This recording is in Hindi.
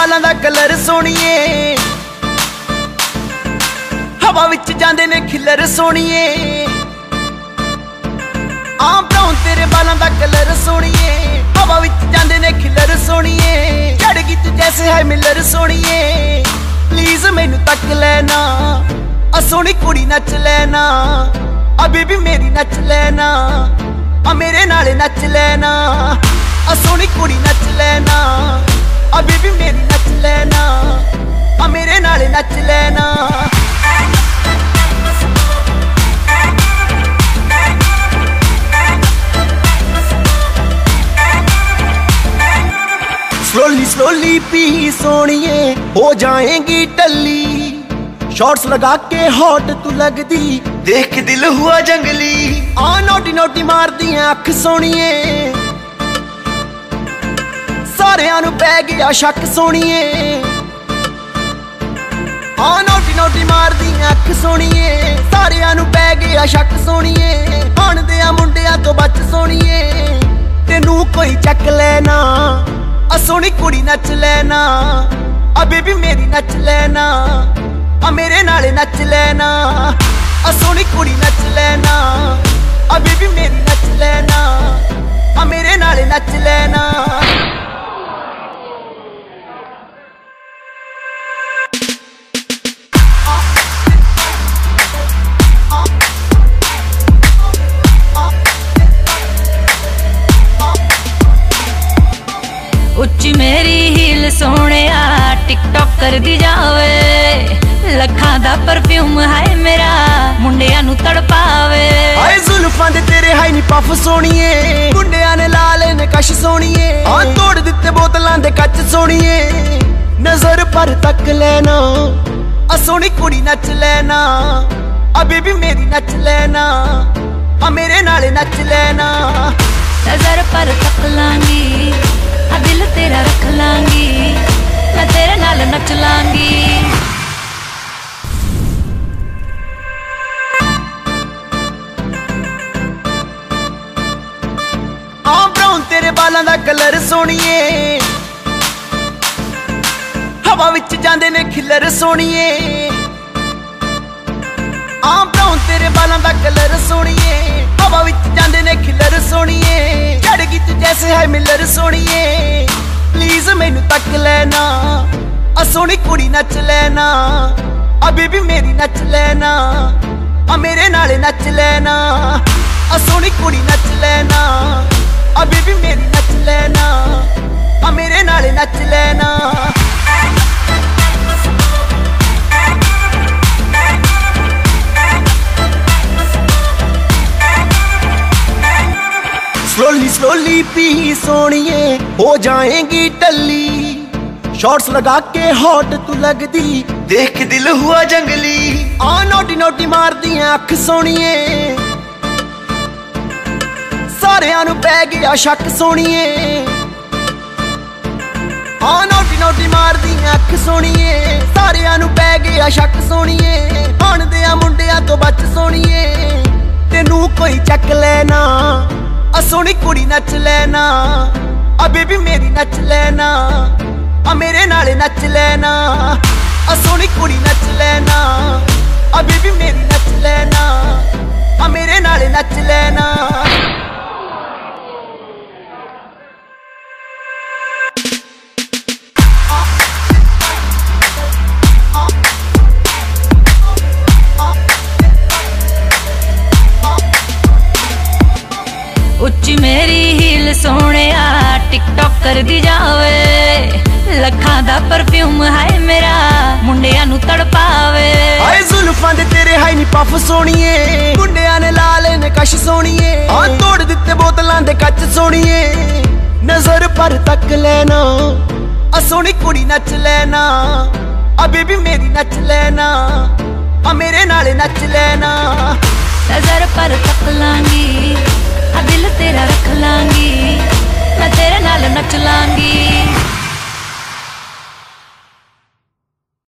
बालां दा कलर सोहणीए, हवा विच जांदे ने खिलर सोहणीए। ब्राउन तेरे बालां दा कलर सोहणीए, हवा विच जांदे ने खिलर सोहणीए। चढ़गी तू जैसे है मिलर सोहणीए, प्लीज मैनू तक लेना, सोहनी कुड़ी नच लेना, अभी भी मेरी नच लेना, मेरे नाले नच लेना। सोहनी कुड़ी नच लेना, अभी भी मेरी नच लेना, मेरे नाले नच लेना। स्लोली स्लोली पी सोनिए, हो जाएंगी टल्ली। शॉर्ट्स लगा के हॉट तू लगदी, देख के दिल हुआ जंगली। नोटी नोटी मार दी अख सोनिए, सारियां नू पै गया शक सोनिए। नोटी नोटी मार दी अख सोनिए, सारियां नू पै गया शक सोनिए। हुण दे मुंडियां तो बच सोनिए, तेनू कोई चक लेना, सोहनी कुड़ी नच लेना, अभी भी मेरी नच लेना, मेरे नाले नच लेना। सोहनी कुड़ी नच लेना, अभी भी मेरी नच लेना, मेरे नाले नच लेना। उच्ची मेरी हील सोने टिकटॉक कर दी जावे। लखां दा परफ्यूम है मेरा, मुंडियां नू तड़पावे। हाय जुल्फां दे तेरे हाई नी पफ सोनिए, मुंडियां ने ला लेने कश सोनिए। तोड़ दिते बोतलां दे कच सोनिए, नजर पर तक लेना, सोहनी कुड़ी नच लेना, अभी भी मेरी नच लेना, मेरे नाले नच लेना। नजर पर तक लांगी, दिल तेरा रख लांगी, मैं तेरे नाल नच लांगी। ब्राउन तेरे बालां दा कलर सोहणीए, हवा विच जांदे ने खिलर सोहणीए। ब्राउन तेरे बालां दा कलर सोहणीए, हवा विच जांदे ने खिलर सोहणीए। चढ़गी तू जैसे है मिलर सोहणीए, प्लीज मैनू तक लेना, सोहनी कुड़ी नच लेना, अभी भी मेरी नच लेना, मेरे नाले नच लेना। सोहनी कुड़ी नच लेना, अभी भी मेरी नच लेना, मेरे नाले नच लेना। स्लोली स्लोली पी सोनिए, हो जाएंगी टल्ली। शॉर्ट्स लगा के हॉट तू लगदी, देख के दिल हुआ जंगली। नोटी नोटी मार दी अख सोनिए, सारियां नू पै गया शक सोनिए। नोटी नोटी मार दी अख सोनिए, सारियां नू पै गया शक सोनिए। हुण दे मुंडियां तो बच सोनिए, तेनू कोई चक लेना, सोहनी कुड़ी नच लेना, अभी भी मेरी नच लेना, मेरे नाले नच लेना। सोहनी कुड़ी नच लेना, अभी भी मेरी नच लेना, मेरे नाले नच लेना। उच्ची मेरी हील सोने टिकटॉक कर दी जावे। लखां दा परफ्यूम है मेरा, मुंडियां नू तड़पावे। हाय जुल्फां दे तेरे हाई नी पफ सोनिए, मुंडियां ने ला लेने कश सोनिए। तोड़ दिते बोतलां दे कच सोनिए, नजर पर तक लेना, सोहनी कुड़ी नच लेना, अभी भी मेरी नच लेना, मेरे नाले नच लेना। नजर पर तक लांगी, दिल तेरा रख लांगी, मैं तेरे नाल नच लांगी।